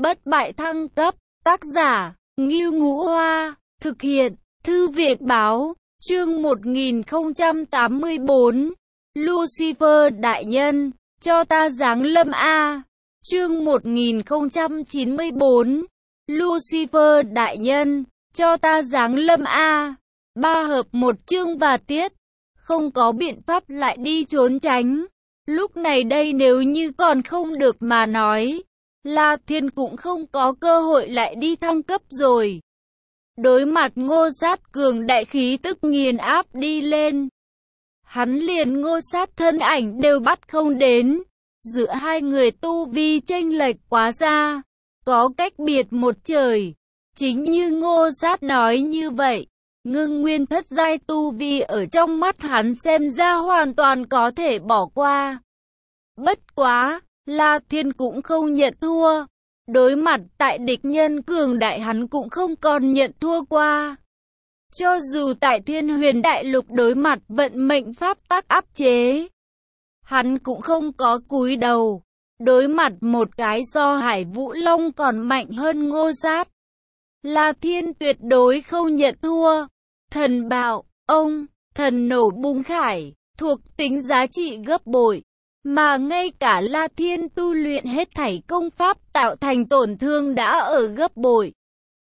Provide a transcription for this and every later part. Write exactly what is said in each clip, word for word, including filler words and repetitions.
Bất bại thăng cấp, tác giả, Ngưu Ngũ Hoa, thực hiện, Thư viện Báo, chương một nghìn không trăm tám mươi bốn, Lucifer đại nhân, cho ta giáng lâm a. Chương một nghìn không trăm chín mươi bốn, Lucifer đại nhân, cho ta giáng lâm a. Ba hợp một chương và tiết, không có biện pháp lại đi trốn tránh. Lúc này đây nếu như còn không được mà nói, La Thiên cũng không có cơ hội lại đi thăng cấp rồi. Đối mặt Ngô Sát cường đại khí tức nghiền áp đi lên, hắn liền Ngô Sát thân ảnh đều bắt không đến. Giữa hai người tu vi chênh lệch quá xa, có cách biệt một trời. Chính như Ngô Sát nói như vậy, ngưng nguyên thất giai tu vi ở trong mắt hắn xem ra hoàn toàn có thể bỏ qua. Bất quá, La Thiên cũng không nhận thua. Đối mặt tại địch nhân cường đại hắn cũng không còn nhận thua qua. Cho dù tại Thiên Huyền Đại Lục đối mặt vận mệnh pháp tắc áp chế, hắn cũng không có cúi đầu. Đối mặt một cái so Hải Vũ Long còn mạnh hơn Ngô Sát, La Thiên tuyệt đối không nhận thua. Thần bạo, ông, thần nổ bùng khải, thuộc tính giá trị gấp bội. Mà ngay cả La Thiên tu luyện hết thảy công pháp tạo thành tổn thương đã ở gấp bội.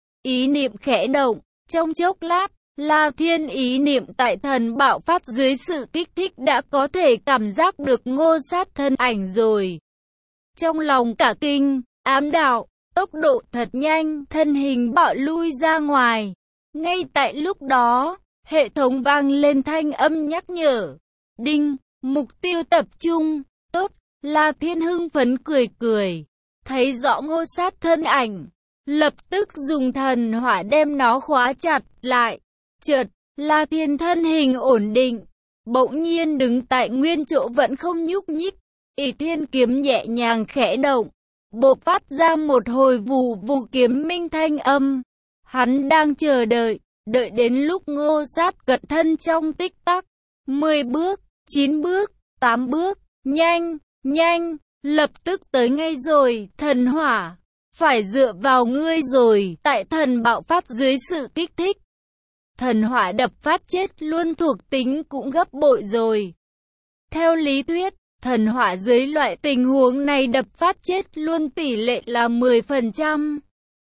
Ý niệm khẽ động, trong chốc lát, La Thiên ý niệm tại thần bạo phát dưới sự kích thích đã có thể cảm giác được Ngô Sát thân ảnh rồi. Trong lòng cả kinh, ám đạo, tốc độ thật nhanh, thân hình bạo lui ra ngoài. Ngay tại lúc đó, hệ thống vang lên thanh âm nhắc nhở. Đinh, mục tiêu tập trung. Tốt, La Thiên hưng phấn cười cười, thấy rõ Ngô Sát thân ảnh, lập tức dùng thần hỏa đem nó khóa chặt lại. Chợt, La Thiên thân hình ổn định, bỗng nhiên đứng tại nguyên chỗ vẫn không nhúc nhích. Ỷ Thiên kiếm nhẹ nhàng khẽ động, bộc phát ra một hồi vù vù kiếm minh thanh âm. Hắn đang chờ đợi, đợi đến lúc Ngô Sát cận thân trong tích tắc. Mười bước, chín bước, tám bước. Nhanh, nhanh, lập tức tới ngay rồi, thần hỏa, phải dựa vào ngươi rồi. Tại thần bạo phát dưới sự kích thích, thần hỏa đập phát chết luôn thuộc tính cũng gấp bội rồi. Theo lý thuyết, thần hỏa dưới loại tình huống này đập phát chết luôn tỷ lệ là mười phần trăm.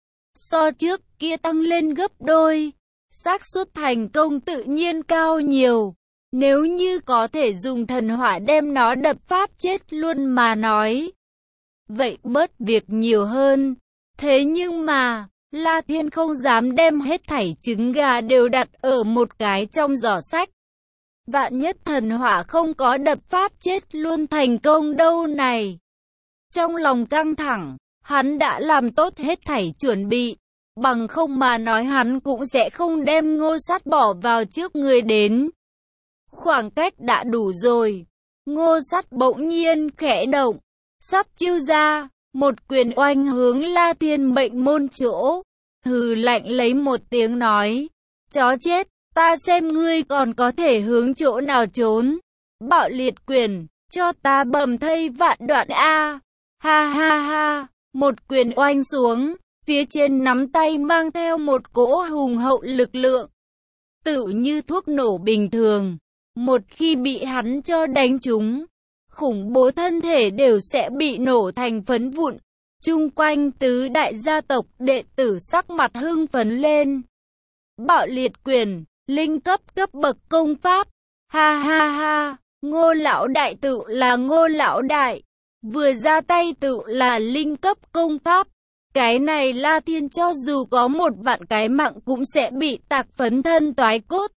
So trước kia tăng lên gấp đôi, xác suất thành công tự nhiên cao nhiều. Nếu như có thể dùng thần hỏa đem nó đập phát chết luôn mà nói, vậy bớt việc nhiều hơn. Thế nhưng mà, La Thiên không dám đem hết thảy trứng gà đều đặt ở một cái trong giỏ sách. Vạn nhất thần hỏa không có đập phát chết luôn thành công đâu này. Trong lòng căng thẳng, hắn đã làm tốt hết thảy chuẩn bị. Bằng không mà nói hắn cũng sẽ không đem Ngô Sát bỏ vào trước người đến. Khoảng cách đã đủ rồi. Ngô Sát bỗng nhiên khẽ động, sát chiêu ra, một quyền oanh hướng La Thiên mệnh môn chỗ. Hừ lạnh lấy một tiếng nói, chó chết, ta xem ngươi còn có thể hướng chỗ nào trốn. Bạo liệt quyền, cho ta bầm thây vạn đoạn a. Ha ha ha, một quyền oanh xuống, phía trên nắm tay mang theo một cỗ hùng hậu lực lượng, tựu như thuốc nổ bình thường. Một khi bị hắn cho đánh trúng, khủng bố thân thể đều sẽ bị nổ thành phấn vụn. Chung quanh tứ đại gia tộc đệ tử sắc mặt hưng phấn lên. Bạo liệt quyền, linh cấp cấp bậc công pháp. Ha ha ha, Ngô lão đại tự là Ngô lão đại, vừa ra tay tự là linh cấp công pháp. Cái này La Thiên cho dù có một vạn cái mạng cũng sẽ bị tạc phấn thân toái cốt.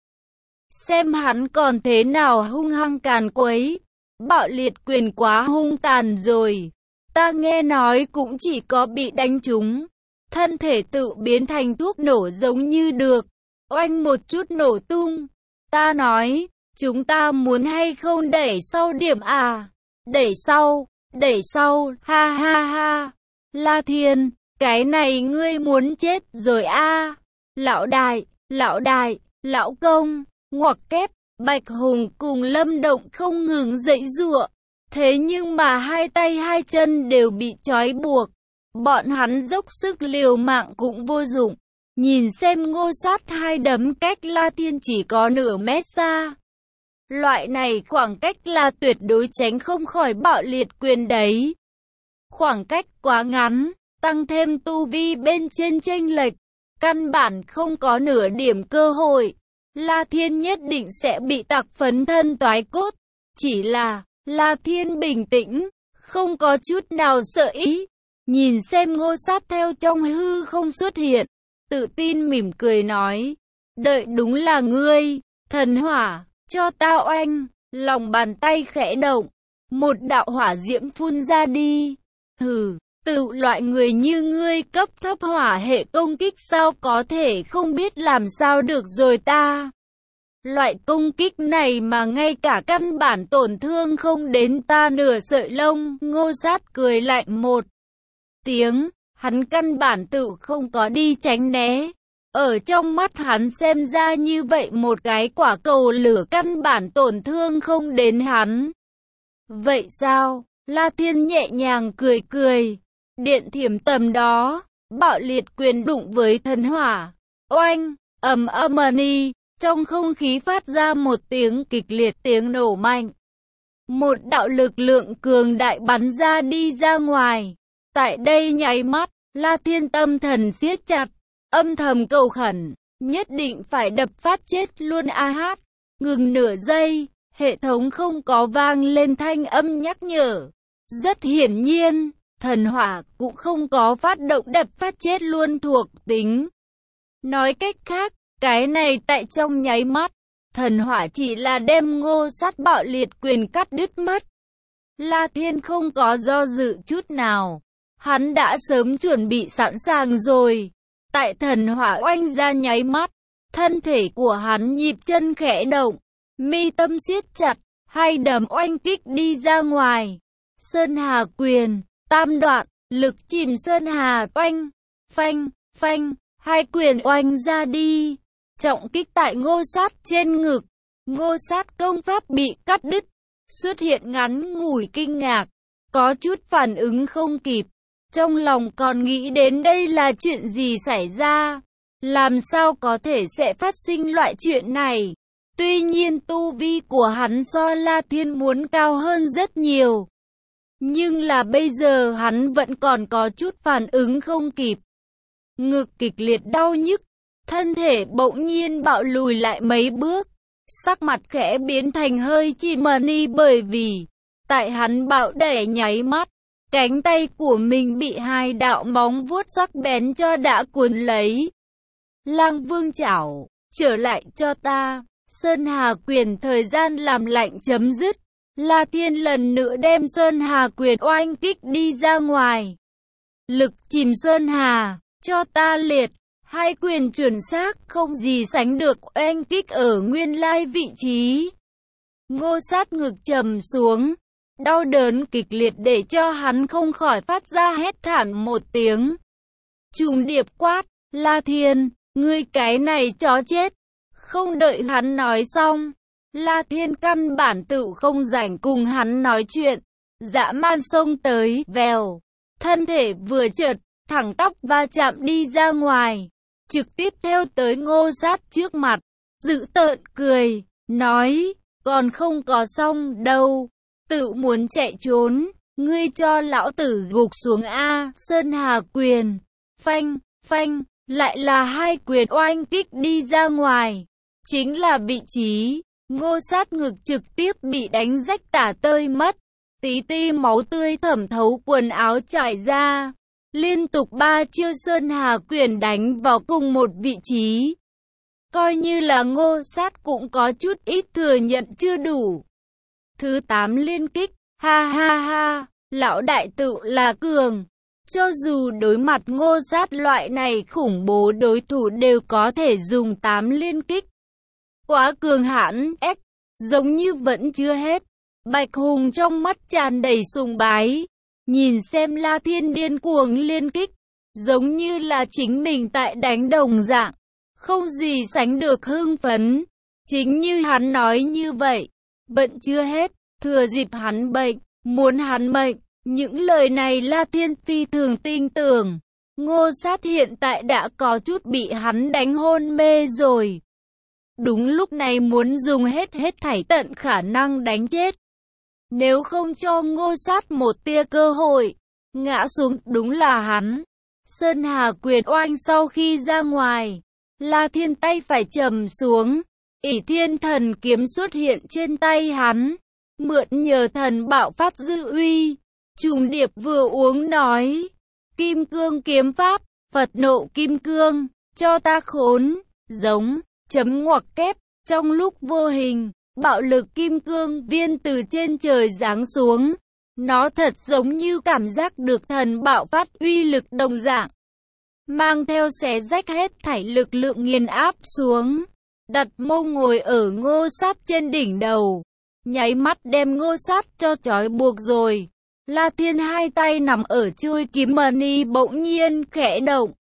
Xem hắn còn thế nào hung hăng càn quấy. Bạo liệt quyền quá hung tàn rồi. Ta nghe nói cũng chỉ có bị đánh trúng, thân thể tự biến thành thuốc nổ giống như được oanh một chút nổ tung. Ta nói, chúng ta muốn hay không đẩy sau điểm à? Đẩy sau, đẩy sau, ha ha ha. La Thiên, cái này ngươi muốn chết rồi a. À. Lão đại, lão đại, lão công. Ngoặc kép, Bạch Hùng cùng Lâm Động không ngừng giãy giụa. Thế nhưng mà hai tay hai chân đều bị trói buộc. Bọn hắn dốc sức liều mạng cũng vô dụng. Nhìn xem Ngô Sát hai đấm cách La Thiên chỉ có nửa mét xa. Loại này khoảng cách là tuyệt đối tránh không khỏi bạo liệt quyền đấy. Khoảng cách quá ngắn, tăng thêm tu vi bên trên chênh lệch, căn bản không có nửa điểm cơ hội. La Thiên nhất định sẽ bị tạc phấn thân toái cốt. Chỉ là, La Thiên bình tĩnh, không có chút nào sợ ý. Nhìn xem Ngô Sát theo trong hư không xuất hiện, tự tin mỉm cười nói, đợi đúng là ngươi, thần hỏa, cho ta oanh. Lòng bàn tay khẽ động, một đạo hỏa diễm phun ra đi. Hừ, tự loại người như ngươi cấp thấp hỏa hệ công kích sao có thể không biết làm sao được rồi ta. Loại công kích này mà ngay cả căn bản tổn thương không đến ta nửa sợi lông. Ngô Sát cười lạnh một tiếng, hắn căn bản tự không có đi tránh né. Ở trong mắt hắn xem ra như vậy một cái quả cầu lửa căn bản tổn thương không đến hắn. Vậy sao? La Thiên nhẹ nhàng cười cười. Điện thiểm tầm đó, bạo liệt quyền đụng với thần hỏa. Oanh, ầm ầm ni, trong không khí phát ra một tiếng kịch liệt tiếng nổ mạnh. Một đạo lực lượng cường đại bắn ra đi ra ngoài. Tại đây nháy mắt, La Thiên tâm thần siết chặt, âm thầm cầu khẩn, nhất định phải đập phát chết luôn a hát. Ngừng nửa giây, hệ thống không có vang lên thanh âm nhắc nhở. Rất hiển nhiên, thần hỏa cũng không có phát động đập phát chết luôn thuộc tính. Nói cách khác, cái này tại trong nháy mắt, thần hỏa chỉ là đem Ngô Sát bạo liệt quyền cắt đứt mất. La Thiên không có do dự chút nào, hắn đã sớm chuẩn bị sẵn sàng rồi. Tại thần hỏa oanh ra nháy mắt, thân thể của hắn nhịp chân khẽ động, mi tâm siết chặt, hai đấm oanh kích đi ra ngoài. Sơn Hà quyền, tam đoạn, lực chìm Sơn Hà oanh, phanh, phanh, hai quyền oanh ra đi. Trọng kích tại Ngô Sát trên ngực, Ngô Sát công pháp bị cắt đứt, xuất hiện ngắn ngủi kinh ngạc, có chút phản ứng không kịp. Trong lòng còn nghĩ đến đây là chuyện gì xảy ra, làm sao có thể sẽ phát sinh loại chuyện này. Tuy nhiên tu vi của hắn so La Thiên muốn cao hơn rất nhiều. Nhưng là bây giờ hắn vẫn còn có chút phản ứng không kịp. Ngực kịch liệt đau nhức, thân thể bỗng nhiên bạo lùi lại mấy bước. Sắc mặt khẽ biến thành hơi chìm đi bởi vì, tại hắn bạo đẩy nháy mắt, cánh tay của mình bị hai đạo móng vuốt sắc bén cho đã cuốn lấy. Lang Vương chảo, trở lại cho ta. Sơn Hà quyền thời gian làm lạnh chấm dứt. La Thiên lần nữa đem Sơn Hà quyền oanh kích đi ra ngoài. Lực chìm Sơn Hà, cho ta liệt. Hai quyền chuẩn xác không gì sánh được oanh kích ở nguyên lai vị trí. Ngô Sát ngực trầm xuống. Đau đớn kịch liệt để cho hắn không khỏi phát ra hét thảm một tiếng. Trùng điệp quát, La Thiên, ngươi cái này chó chết. Không đợi hắn nói xong, La Thiên căn bản tự không rảnh cùng hắn nói chuyện. Dã man xông tới, vèo, thân thể vừa trượt, thẳng tóc va chạm đi ra ngoài. Trực tiếp theo tới Ngô Sát trước mặt, dữ tợn cười, nói, còn không có xong đâu. Tự muốn chạy trốn, ngươi cho lão tử gục xuống a. Sơn Hà quyền, phanh, phanh, lại là hai quyền oanh kích đi ra ngoài. Chính là vị trí, Ngô Sát ngực trực tiếp bị đánh rách tả tơi mất. Tí ti máu tươi thẩm thấu quần áo trải ra. Liên tục ba chiêu Sơn Hà quyền đánh vào cùng một vị trí. Coi như là Ngô Sát cũng có chút ít thừa nhận chưa đủ. Thứ tám liên kích, ha ha ha, lão đại tự là cường. Cho dù đối mặt Ngô Sát loại này khủng bố đối thủ đều có thể dùng tám liên kích. Quá cường hãn, ếch, giống như vẫn chưa hết. Bạch Hùng trong mắt tràn đầy sùng bái. Nhìn xem La Thiên điên cuồng liên kích, giống như là chính mình tại đánh đồng dạng. Không gì sánh được hưng phấn. Chính như hắn nói như vậy. Bận chưa hết, thừa dịp hắn bệnh, muốn hắn bệnh, Những lời này La Thiên phi thường tin tưởng. Ngô Sát hiện tại đã có chút bị hắn đánh hôn mê rồi. Đúng lúc này muốn dùng hết hết thảy tận khả năng đánh chết. Nếu không cho Ngô Sát một tia cơ hội, ngã xuống đúng là hắn. Sơn Hà quyền oanh sau khi ra ngoài, La Thiên tay phải trầm xuống, ỷ thiên thần kiếm xuất hiện trên tay hắn, mượn nhờ thần bạo phát dư uy. Trùng Điệp vừa uống nói, Kim Cương kiếm pháp, Phật nộ kim cương, cho ta khốn, giống, chấm ngoặc kép, trong lúc vô hình, bạo lực kim cương viên từ trên trời giáng xuống. Nó thật giống như cảm giác được thần bạo phát uy lực đồng dạng, mang theo xé rách hết thảy lực lượng nghiền áp xuống, đặt mông ngồi ở Ngô Sát trên đỉnh đầu, nháy mắt đem Ngô Sát cho trói buộc rồi. La Thiên hai tay nằm ở chuôi kiếm mani bỗng nhiên khẽ động.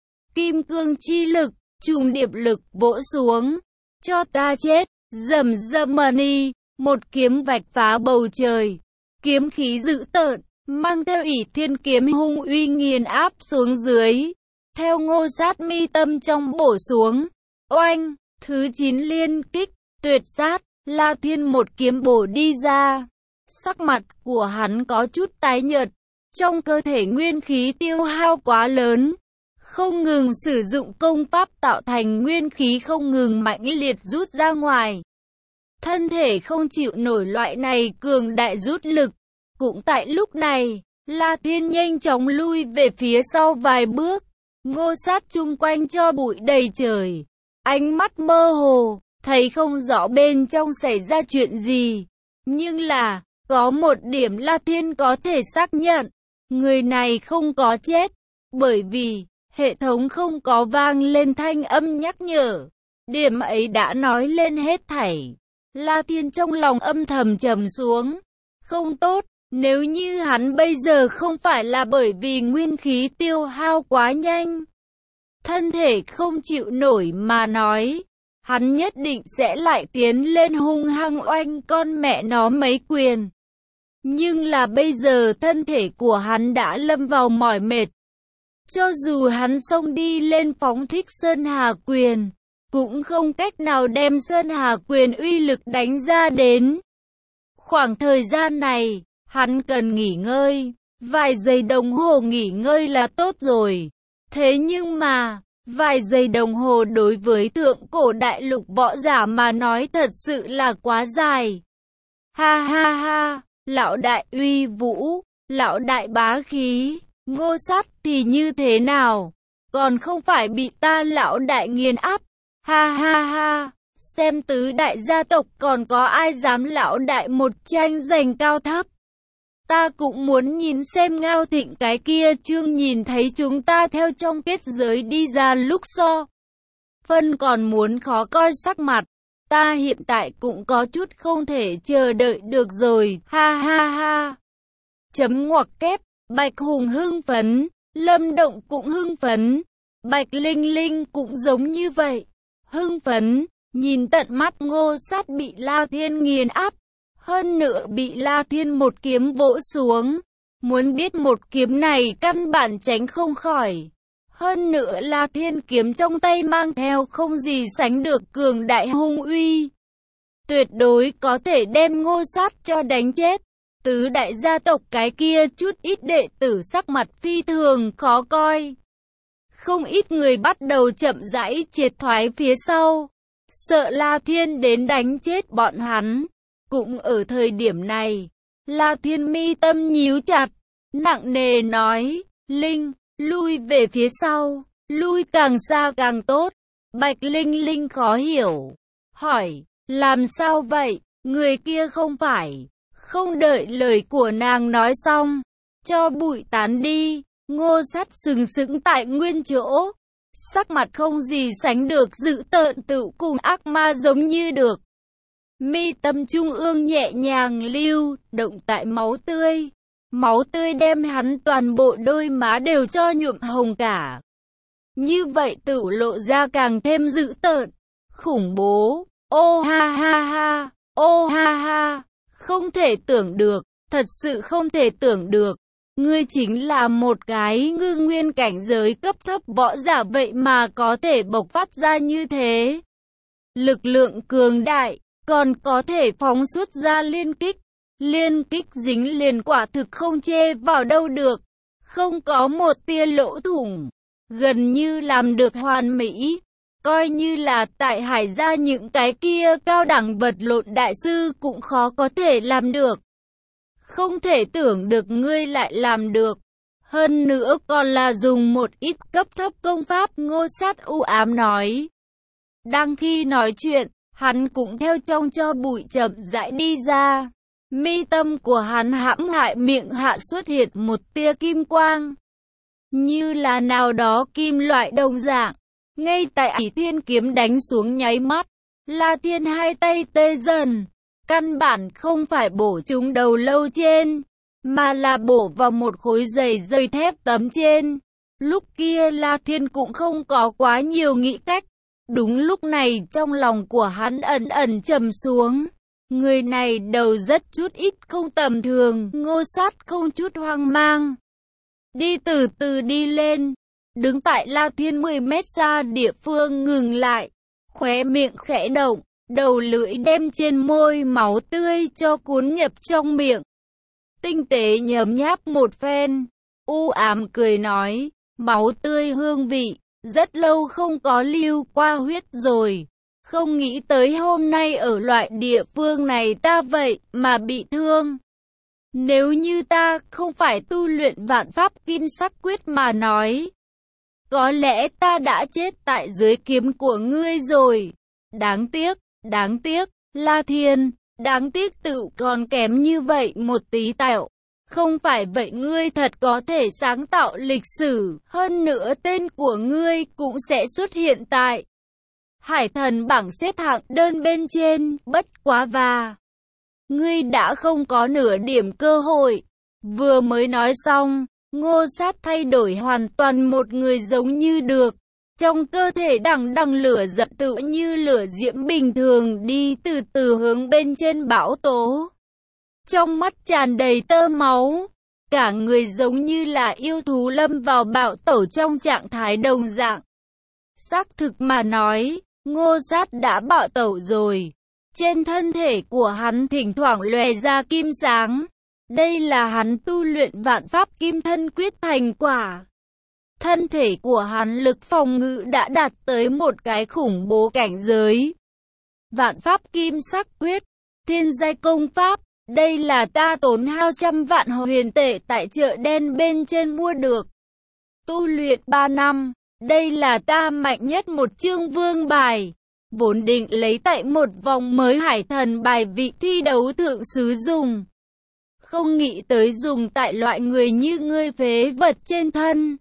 Kim cương chi lực, trùng điệp lực vỗ xuống. Cho ta chết, rầm rầm mani, một kiếm vạch phá bầu trời. Kiếm khí dữ tợn, mang theo ỷ thiên kiếm hung uy nghiền áp xuống dưới. Theo Ngô Sát mi tâm trong bổ xuống. Oanh, thứ chín liên kích, tuyệt sát, La Thiên một kiếm bổ đi ra. Sắc mặt của hắn có chút tái nhợt, trong cơ thể nguyên khí tiêu hao quá lớn, không ngừng sử dụng công pháp tạo thành nguyên khí không ngừng mãnh liệt rút ra ngoài. Thân thể không chịu nổi loại này cường đại rút lực. Cũng tại lúc này, La Thiên nhanh chóng lui về phía sau vài bước. Ngô Sát chung quanh cho bụi đầy trời, ánh mắt mơ hồ, thấy không rõ bên trong xảy ra chuyện gì. Nhưng là, có một điểm La Thiên có thể xác nhận, người này không có chết, bởi vì hệ thống không có vang lên thanh âm nhắc nhở. Điểm ấy đã nói lên hết thảy. La Thiên trong lòng âm thầm trầm xuống. Không tốt, nếu như hắn bây giờ không phải là bởi vì nguyên khí tiêu hao quá nhanh, thân thể không chịu nổi mà nói, hắn nhất định sẽ lại tiến lên hung hăng oanh con mẹ nó mấy quyền. Nhưng là bây giờ thân thể của hắn đã lâm vào mỏi mệt. Cho dù hắn xông đi lên phóng thích Sơn Hà quyền, cũng không cách nào đem Sơn Hà quyền uy lực đánh ra đến. Khoảng thời gian này, hắn cần nghỉ ngơi, vài giây đồng hồ nghỉ ngơi là tốt rồi. Thế nhưng mà, vài giây đồng hồ đối với thượng cổ đại lục võ giả mà nói thật sự là quá dài. Ha ha ha, lão đại uy vũ, lão đại bá khí, Ngô Sát thì như thế nào? Còn không phải bị ta lão đại nghiền áp. Ha ha ha, xem tứ đại gia tộc còn có ai dám lão đại một tranh giành cao thấp. Ta cũng muốn nhìn xem Ngao Thịnh cái kia chương nhìn thấy chúng ta theo trong kết giới đi ra lúc so. Phân còn muốn khó coi sắc mặt. Ta hiện tại cũng có chút không thể chờ đợi được rồi. Ha ha ha. Chấm ngoặc kép. Bạch Hùng hưng phấn. Lâm Động cũng hưng phấn. Bạch Linh Linh cũng giống như vậy. Hưng phấn. Nhìn tận mắt Ngô Sát bị La Thiên nghiền áp. Hơn nữa bị La Thiên một kiếm vỗ xuống. Muốn biết một kiếm này căn bản tránh không khỏi. Hơn nữa La Thiên kiếm trong tay mang theo không gì sánh được cường đại hung uy. Tuyệt đối có thể đem Ngô Sát cho đánh chết. Tứ đại gia tộc cái kia chút ít đệ tử sắc mặt phi thường khó coi. Không ít người bắt đầu chậm rãi triệt thoái phía sau. Sợ La Thiên đến đánh chết bọn hắn. Cũng ở thời điểm này, La Thiên mi tâm nhíu chặt, nặng nề nói, Linh, lui về phía sau, lui càng xa càng tốt. Bạch Linh Linh khó hiểu, hỏi, làm sao vậy, người kia không phải, không đợi lời của nàng nói xong, cho bụi tán đi. Ngô Sát sừng sững tại nguyên chỗ, sắc mặt không gì sánh được dữ tợn tự cùng ác ma giống như được. Mi tâm trung ương nhẹ nhàng lưu động tại máu tươi. Máu tươi đem hắn toàn bộ đôi má đều cho nhuộm hồng cả. Như vậy tự lộ ra càng thêm dữ tợn, khủng bố. Ô ha ha ha, ô ha ha, không thể tưởng được, Thật sự không thể tưởng được. Ngươi chính là một cái ngư nguyên cảnh giới cấp thấp võ giả vậy mà có thể bộc phát ra như thế. Lực lượng cường đại, còn có thể phóng xuất ra liên kích. Liên kích dính liền quả thực không chê vào đâu được. Không có một tia lỗ thủng. Gần như làm được hoàn mỹ. Coi như là tại Hải gia những cái kia cao đẳng vật lộn đại sư cũng khó có thể làm được. Không thể tưởng được ngươi lại làm được. Hơn nữa còn là dùng một ít cấp thấp công pháp, Ngô Sát u ám nói. Đang khi nói chuyện, hắn cũng theo trong cho bụi chậm rãi đi ra. Mi tâm của hắn hãm hại miệng hạ xuất hiện một tia kim quang. Như là nào đó kim loại đồng dạng. Ngay tại Ỷ Thiên kiếm đánh xuống nháy mắt, La Thiên hai tay tê dần. Căn bản không phải bổ trúng đầu lâu trên, mà là bổ vào một khối dày dây thép tấm trên. Lúc kia La Thiên cũng không có quá nhiều nghĩ cách. Đúng lúc này trong lòng của hắn ẩn ẩn trầm xuống. Người này đầu rất chút ít không tầm thường. Ngô Sát không chút hoang mang, đi từ từ đi lên. Đứng tại La Thiên mười mét xa địa phương ngừng lại. Khóe miệng khẽ động. Đầu lưỡi đem trên môi máu tươi cho cuốn nhập trong miệng. Tinh tế nhấm nháp một phen. U ám cười nói. Máu tươi hương vị. Rất lâu không có lưu qua huyết rồi. Không nghĩ tới hôm nay ở loại địa phương này ta vậy mà bị thương. Nếu như ta không phải tu luyện vạn pháp kim sắc quyết mà nói, có lẽ ta đã chết tại dưới kiếm của ngươi rồi. Đáng tiếc, đáng tiếc, La Thiên, đáng tiếc tự còn kém như vậy một tí tẹo. Không phải vậy ngươi thật có thể sáng tạo lịch sử, hơn nữa tên của ngươi cũng sẽ xuất hiện tại Hải Thần bảng xếp hạng đơn bên trên, bất quá và ngươi đã không có nửa điểm cơ hội. Vừa mới nói xong, Ngô Sát thay đổi hoàn toàn một người giống như được. Trong cơ thể đằng đằng lửa giận tự như lửa diễm bình thường đi từ từ hướng bên trên bão tố. Trong mắt tràn đầy tơ máu, cả người giống như là yêu thú lâm vào bạo tẩu trong trạng thái đồng dạng. Xác thực mà nói, Ngô Sát đã bạo tẩu rồi. Trên thân thể của hắn thỉnh thoảng lóe ra kim sáng. Đây là hắn tu luyện vạn pháp kim thân quyết thành quả. Thân thể của hắn lực phòng ngự đã đạt tới một cái khủng bố cảnh giới. Vạn pháp kim sắc quyết, thiên giai công pháp. Đây là ta tốn hao trăm vạn huyền tệ tại chợ đen bên trên mua được. Tu luyện ba năm, đây là ta mạnh nhất một chương vương bài. Vốn định lấy tại một vòng mới Hải Thần bài vị thi đấu thượng sứ dùng. Không nghĩ tới dùng tại loại người như ngươi phế vật trên thân.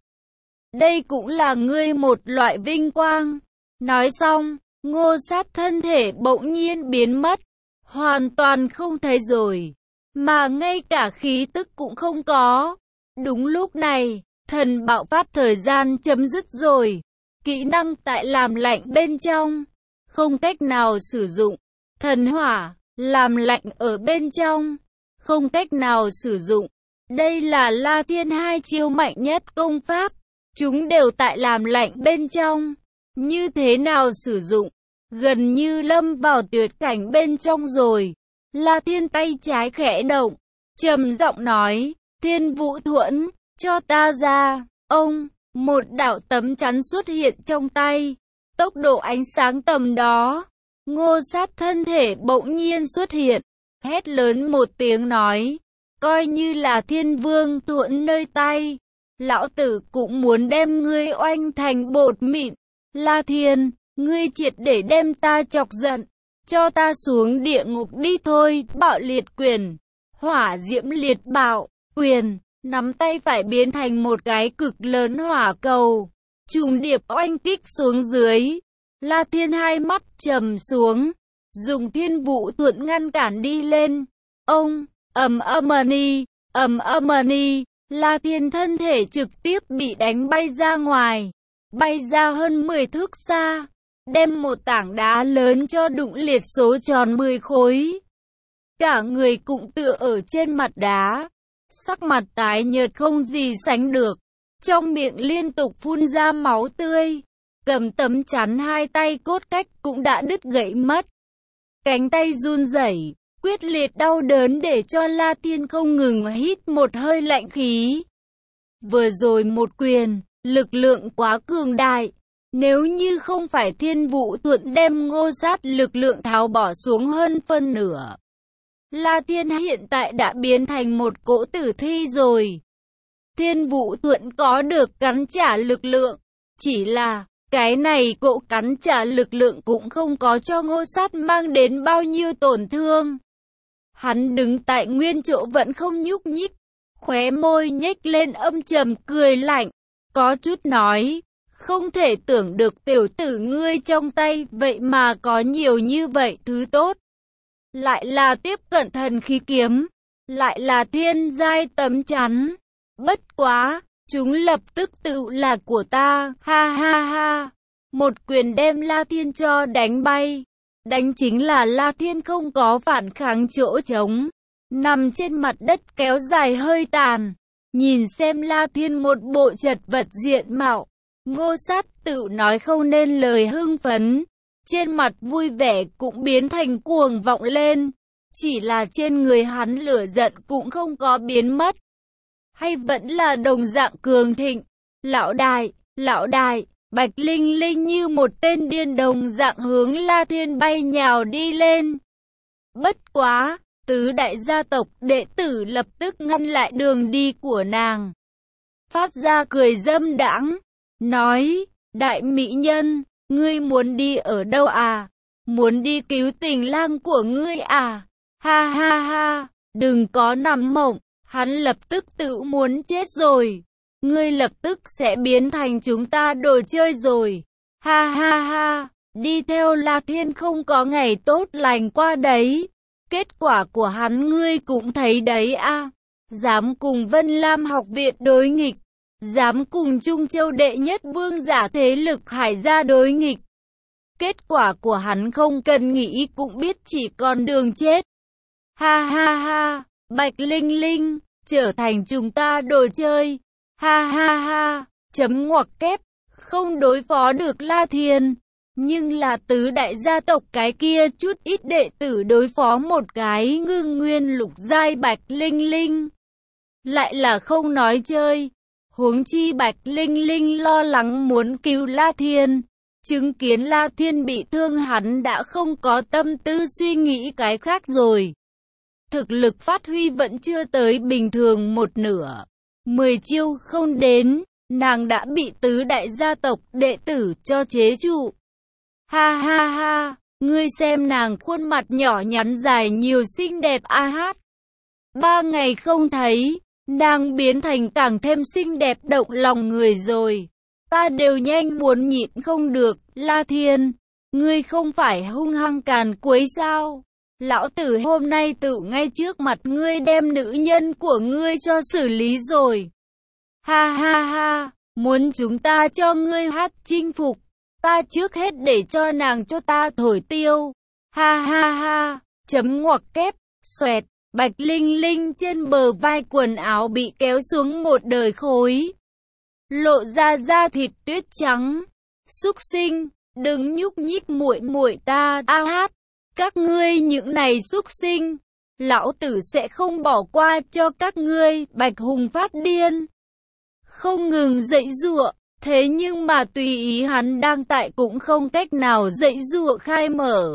Đây cũng là ngươi một loại vinh quang. Nói xong, Ngô Sát thân thể bỗng nhiên biến mất. Hoàn toàn không thấy rồi. Mà ngay cả khí tức cũng không có. Đúng lúc này, thần bạo phát thời gian chấm dứt rồi. Kỹ năng tại làm lạnh bên trong. Không cách nào sử dụng. Thần hỏa, làm lạnh ở bên trong. Không cách nào sử dụng. Đây là La Thiên hai chiêu mạnh nhất công pháp. Chúng đều tại làm lạnh bên trong. Như thế nào sử dụng? Gần như lâm vào tuyệt cảnh bên trong rồi. La Thiên tay trái khẽ động, trầm giọng nói, Thiên Vũ Thuẫn, cho ta ra. Ông, một đạo tấm chắn xuất hiện trong tay. Tốc độ ánh sáng tầm đó. Ngô Sát thân thể bỗng nhiên xuất hiện. Hét lớn một tiếng nói, coi như là Thiên Vương Thuẫn nơi tay. Lão tử cũng muốn đem ngươi oanh thành bột mịn. La Thiên, ngươi triệt để đem ta chọc giận. Cho ta xuống địa ngục đi thôi. Bạo liệt quyền, hỏa diễm liệt bạo quyền, nắm tay phải biến thành một cái cực lớn hỏa cầu, trùng điệp oanh kích xuống dưới. La Thiên hai mắt trầm xuống, dùng Thiên Vũ Thuẫn ngăn cản đi lên. Ông, ầm âm-ni, ầm âm-ni, La Thiên thân thể trực tiếp bị đánh bay ra ngoài, bay ra hơn mười thước xa. Đem một tảng đá lớn cho đụng liệt số tròn mười khối. cả người cũng tựa ở trên mặt đá, sắc mặt tái nhợt không gì sánh được, trong miệng liên tục phun ra máu tươi, cầm tấm chắn hai tay cốt cách cũng đã đứt gãy mất. Cánh tay run rẩy, quyết liệt đau đớn để cho La Thiên không ngừng hít một hơi lạnh khí. Vừa rồi một quyền, lực lượng quá cường đại, nếu như không phải Thiên Vũ Thuận đem Ngô Sát lực lượng tháo bỏ xuống hơn phân nửa, La Thiên hiện tại đã biến thành một cỗ tử thi rồi. Thiên Vũ Thuận có được cắn trả lực lượng, chỉ là cái này cỗ cắn trả lực lượng cũng không có cho Ngô Sát mang đến bao nhiêu tổn thương. Hắn đứng tại nguyên chỗ vẫn không nhúc nhích, khóe môi nhếch lên âm trầm cười lạnh, có chút nói, không thể tưởng được tiểu tử ngươi trong tay vậy mà có nhiều như vậy thứ tốt. Lại là tiếp cận thần khí kiếm, lại là thiên giai tấm chắn. Bất quá, chúng lập tức tự là của ta, ha ha ha. Một quyền đem La Thiên cho đánh bay. Đánh chính là La Thiên không có phản kháng chỗ trống, nằm trên mặt đất kéo dài hơi tàn. Nhìn xem La Thiên một bộ chật vật diện mạo, Ngô Sát tự nói không nên lời hưng phấn, trên mặt vui vẻ cũng biến thành cuồng vọng lên. Chỉ là trên người hắn lửa giận cũng không có biến mất, hay vẫn là đồng dạng cường thịnh. Lão đại, lão đại, Bạch Linh Linh như một tên điên đồng dạng hướng La Thiên bay nhào đi lên. Bất quá, tứ đại gia tộc đệ tử lập tức ngăn lại đường đi của nàng. Phát ra cười dâm đãng, nói, đại mỹ nhân, ngươi muốn đi ở đâu à? Muốn đi cứu tình lang của ngươi à? Ha ha ha, đừng có nằm mộng, hắn lập tức tự muốn chết rồi. Ngươi lập tức sẽ biến thành chúng ta đồ chơi rồi. Ha ha ha, đi theo La Thiên không có ngày tốt lành qua đấy. Kết quả của hắn ngươi cũng thấy đấy à. Dám cùng Vân Lam học viện đối nghịch, dám cùng Trung Châu đệ nhất vương giả thế lực Hải gia đối nghịch. Kết quả của hắn không cần nghĩ cũng biết chỉ còn đường chết. Ha ha ha, Bạch Linh Linh, trở thành chúng ta đồ chơi. Ha ha ha, chấm ngoặc kép, không đối phó được La Thiên. Nhưng là tứ đại gia tộc cái kia chút ít đệ tử đối phó một cái ngưng nguyên lục giai Bạch Linh Linh. Lại là không nói chơi. Huống chi Bạch Linh Linh lo lắng muốn cứu La Thiên. Chứng kiến La Thiên bị thương hắn đã không có tâm tư suy nghĩ cái khác rồi. Thực lực phát huy vẫn chưa tới bình thường một nửa. Mười chiêu không đến, nàng đã bị tứ đại gia tộc đệ tử cho chế trụ. Ha ha ha, ngươi xem nàng khuôn mặt nhỏ nhắn dài nhiều xinh đẹp a hát. Ba ngày không thấy, nàng biến thành càng thêm xinh đẹp động lòng người rồi. Ta đều nhanh muốn nhịn không được, La Thiên, ngươi không phải hung hăng càn quấy sao? Lão tử hôm nay tự ngay trước mặt ngươi đem nữ nhân của ngươi cho xử lý rồi. Ha ha ha, muốn chúng ta cho ngươi hát chinh phục, ta trước hết để cho nàng cho ta thổi tiêu. Ha ha ha, chấm ngoặc kép, xoẹt, Bạch Linh Linh trên bờ vai quần áo bị kéo xuống một đời khối. Lộ ra da thịt tuyết trắng. Súc sinh, đừng nhúc nhích muội muội ta a hát. Các ngươi những này súc sinh, lão tử sẽ không bỏ qua cho các ngươi. Bạch Hùng phát điên, không ngừng dậy giụa, thế nhưng mà tùy ý hắn đang tại cũng không cách nào dậy giụa khai mở.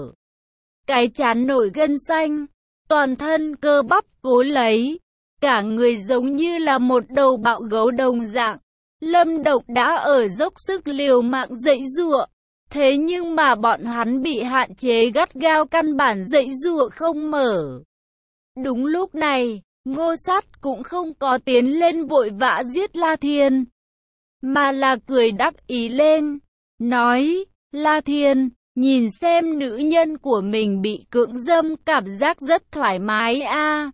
Cái trán nổi gân xanh, toàn thân cơ bắp cố lấy, cả người giống như là một đầu bạo gấu đồng dạng. Lâm Độc đã ở dốc sức liều mạng dậy giụa. Thế nhưng mà bọn hắn bị hạn chế gắt gao, căn bản dậy giụa không mở. Đúng lúc này, Ngô Sát cũng không có tiến lên vội vã giết La Thiên, mà là cười đắc ý lên, nói, La Thiên, nhìn xem nữ nhân của mình bị cưỡng dâm cảm giác rất thoải mái a.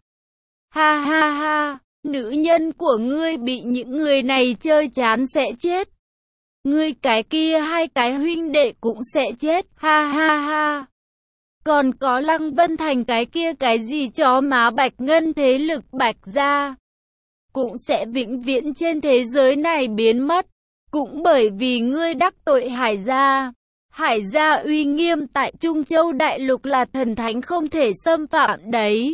Ha ha ha, nữ nhân của ngươi bị những người này chơi chán sẽ chết. Ngươi cái kia hai cái huynh đệ cũng sẽ chết, ha ha ha. Còn có Lăng Vân Thành cái kia cái gì chó má Bạch Ngân thế lực Bạch gia cũng sẽ vĩnh viễn trên thế giới này biến mất. Cũng bởi vì ngươi đắc tội Hải gia. Hải gia uy nghiêm tại Trung Châu Đại Lục là thần thánh không thể xâm phạm đấy.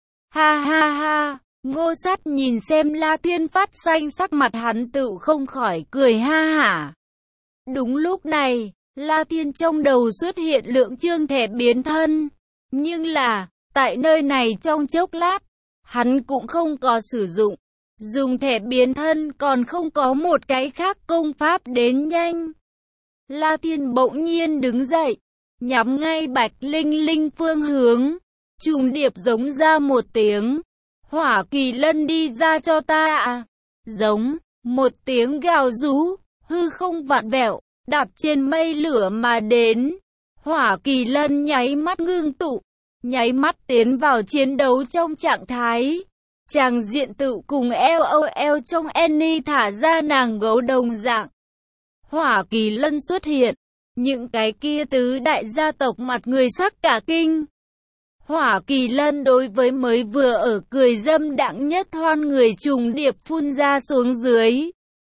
Ha ha ha, Ngô Sát nhìn xem La Thiên phát xanh sắc mặt hắn tự không khỏi cười ha hả. Đúng lúc này, La Thiên trong đầu xuất hiện lượng chương thẻ biến thân. Nhưng là, tại nơi này trong chốc lát, hắn cũng không có sử dụng. Dùng thẻ biến thân còn không có một cái khác công pháp đến nhanh. La Thiên bỗng nhiên đứng dậy, nhắm ngay Bạch Linh Linh phương hướng, trùng điệp giống ra một tiếng. Hỏa Kỳ Lân đi ra cho ta à. Giống, một tiếng gào rú, hư không vặn vẹo, đạp trên mây lửa mà đến. Hỏa Kỳ Lân nháy mắt ngưng tụ, nháy mắt tiến vào chiến đấu trong trạng thái. Chàng diện tự cùng LOL trong Annie thả ra nàng gấu đồng dạng. Hỏa Kỳ Lân xuất hiện, những cái kia tứ đại gia tộc mặt người sắc cả kinh. Hỏa Kỳ Lân đối với mới vừa ở cười dâm đãng nhất hoan người trùng điệp phun ra xuống dưới.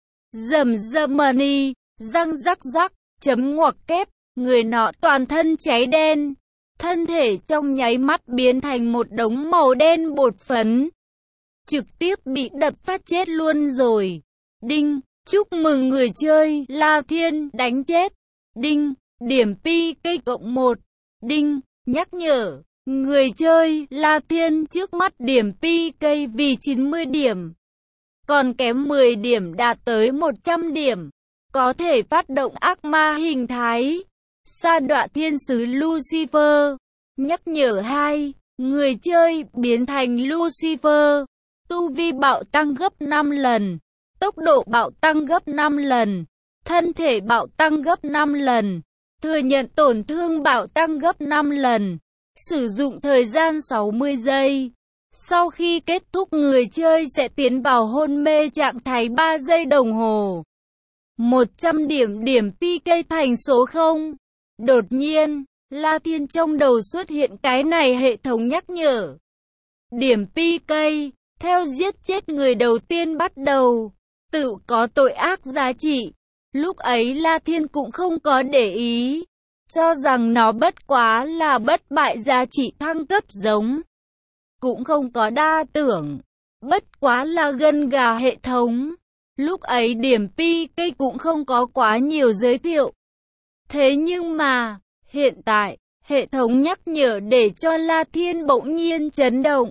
Rầm rầm money, răng rắc rắc, chấm ngoặc kép, người nọ toàn thân cháy đen. Thân thể trong nháy mắt biến thành một đống màu đen bột phấn. Trực tiếp bị đập phát chết luôn rồi. Đinh, chúc mừng người chơi, La Thiên đánh chết. Đinh, điểm pi cây cộng một. Đinh, nhắc nhở, người chơi, La Thiên trước mắt điểm pi cây vì chín mươi điểm. Còn kém mười điểm đạt tới một trăm điểm. Có thể phát động ác ma hình thái. Sa đọa thiên sứ Lucifer. Nhắc nhở hai, người chơi biến thành Lucifer. Tu vi bạo tăng gấp năm lần. Tốc độ bạo tăng gấp năm lần. Thân thể bạo tăng gấp năm lần. Thừa nhận tổn thương bạo tăng gấp năm lần. Sử dụng thời gian sáu mươi giây. Sau khi kết thúc người chơi sẽ tiến vào hôn mê trạng thái ba giây đồng hồ. một trăm điểm điểm pi cây thành số không. Đột nhiên, La Thiên trong đầu xuất hiện cái này hệ thống nhắc nhở. Điểm pi cây, theo giết chết người đầu tiên bắt đầu, tự có tội ác giá trị. Lúc ấy La Thiên cũng không có để ý, cho rằng nó bất quá là bất bại giá trị thăng cấp giống. Cũng không có đa tưởng, bất quá là gân gà hệ thống. Lúc ấy điểm pi cây cũng không có quá nhiều giới thiệu. Thế nhưng mà, hiện tại, hệ thống nhắc nhở để cho La Thiên bỗng nhiên chấn động.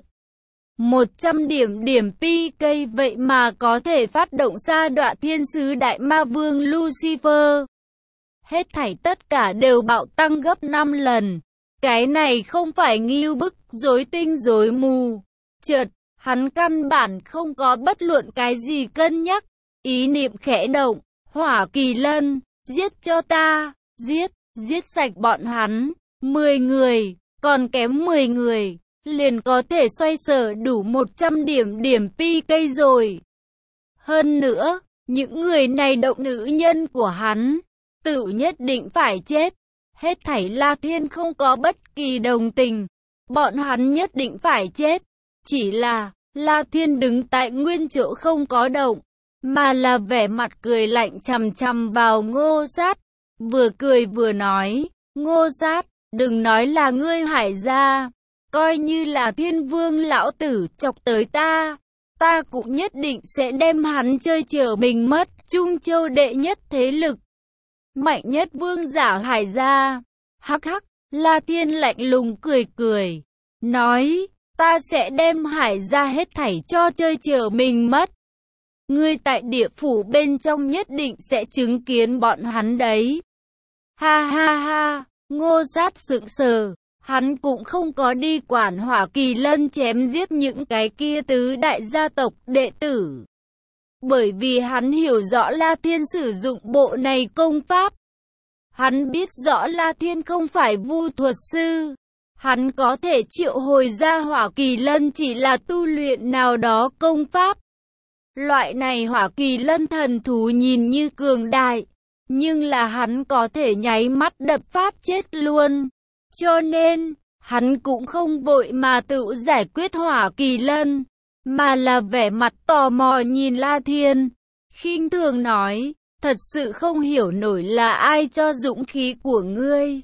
một trăm điểm điểm pi cây vậy mà có thể phát động sa đọa thiên sứ đại ma vương Lucifer. Hết thảy tất cả đều bạo tăng gấp năm lần. Cái này không phải ngưu bức, rối tinh rối mù. Chợt, hắn căn bản không có bất luận cái gì cân nhắc. Ý niệm khẽ động, Hỏa Kỳ Lân, giết cho ta, giết, giết sạch bọn hắn. mười người, còn kém mười người, liền có thể xoay sở đủ một trăm điểm điểm pi cây rồi. Hơn nữa, những người này động nữ nhân của hắn, tự nhất định phải chết. Hết thảy La Thiên không có bất kỳ đồng tình, bọn hắn nhất định phải chết. Chỉ là, La Thiên đứng tại nguyên chỗ không có động, mà là vẻ mặt cười lạnh chằm chằm vào Ngô Sát. Vừa cười vừa nói, Ngô Sát, đừng nói là ngươi Hải gia, coi như là Thiên Vương lão tử chọc tới ta, ta cũng nhất định sẽ đem hắn chơi chở mình mất. Trung Châu đệ nhất thế lực, mạnh nhất vương giả Hải gia. Hắc hắc, La Thiên lạnh lùng cười cười, nói, ta sẽ đem Hải gia hết thảy cho chơi chở mình mất. Ngươi tại địa phủ bên trong nhất định sẽ chứng kiến bọn hắn đấy. Ha ha ha, Ngô Sát sững sờ, hắn cũng không có đi quản Hỏa Kỳ Lân chém giết những cái kia tứ đại gia tộc đệ tử. Bởi vì hắn hiểu rõ La Thiên sử dụng bộ này công pháp. Hắn biết rõ La Thiên không phải vu thuật sư. Hắn có thể triệu hồi ra Hỏa Kỳ Lân chỉ là tu luyện nào đó công pháp. Loại này Hỏa Kỳ Lân thần thú nhìn như cường đại, nhưng là hắn có thể nháy mắt đập phát chết luôn. Cho nên, hắn cũng không vội mà tự giải quyết Hỏa Kỳ Lân, mà là vẻ mặt tò mò nhìn La Thiên, khinh thường nói, thật sự không hiểu nổi là ai cho dũng khí của ngươi.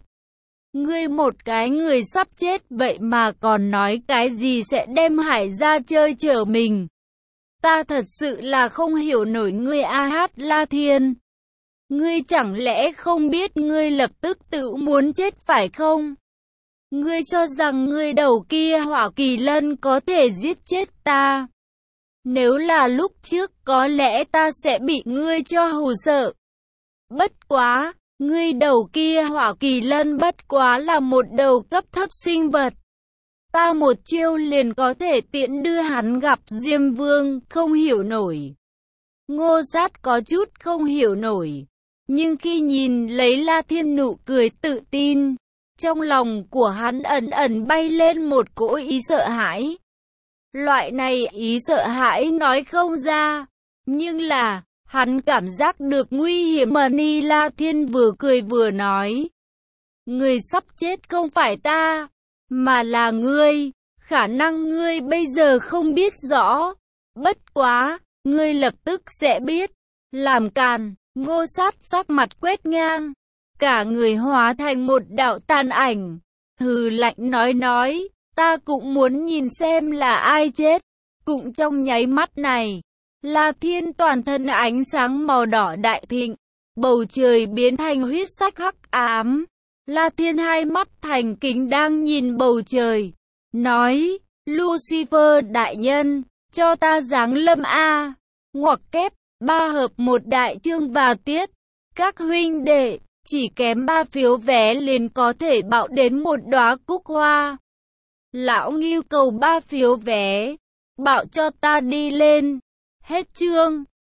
Ngươi một cái người sắp chết vậy mà còn nói cái gì sẽ đem Hải ra chơi chở mình. Ta thật sự là không hiểu nổi ngươi a hát La Thiên. Ngươi chẳng lẽ không biết ngươi lập tức tự muốn chết phải không? Ngươi cho rằng ngươi đầu kia Hỏa Kỳ Lân có thể giết chết ta. Nếu là lúc trước có lẽ ta sẽ bị ngươi cho hù sợ. Bất quá, ngươi đầu kia Hỏa Kỳ Lân bất quá là một đầu cấp thấp sinh vật. Ta một chiêu liền có thể tiễn đưa hắn gặp Diêm Vương, không hiểu nổi. Ngô Sát có chút không hiểu nổi. Nhưng khi nhìn lấy La Thiên nụ cười tự tin, trong lòng của hắn ẩn ẩn bay lên một cỗ ý sợ hãi. Loại này ý sợ hãi nói không ra, nhưng là, hắn cảm giác được nguy hiểm mà Ni La Thiên vừa cười vừa nói. Người sắp chết không phải ta, mà là ngươi, khả năng ngươi bây giờ không biết rõ. Bất quá, ngươi lập tức sẽ biết. Làm càn, Ngô Sát sắc mặt quét ngang, cả người hóa thành một đạo tàn ảnh, hừ lạnh nói nói, ta cũng muốn nhìn xem là ai chết. Cũng trong nháy mắt này, La Thiên toàn thân ánh sáng màu đỏ đại thịnh, bầu trời biến thành huyết sắc hắc ám. La Thiên hai mắt thành kính đang nhìn bầu trời, nói, Lucifer đại nhân, cho ta giáng lâm a. Ngoặc kép, ba hợp một đại chương và tiết. Các huynh đệ, chỉ kém ba phiếu vé liền có thể bạo đến một đóa cúc hoa. Lão Ngưu cầu ba phiếu vé, bạo cho ta đi lên. Hết chương.